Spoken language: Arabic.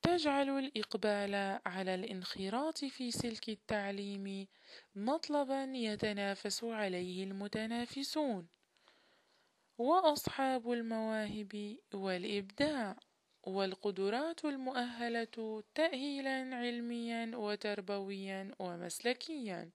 تجعل الإقبال على الانخراط في سلك التعليم مطلبا يتنافس عليه المتنافسون، وأصحاب المواهب والإبداع والقدرات المؤهلة تأهيلا علميا وتربويا ومسلكيا.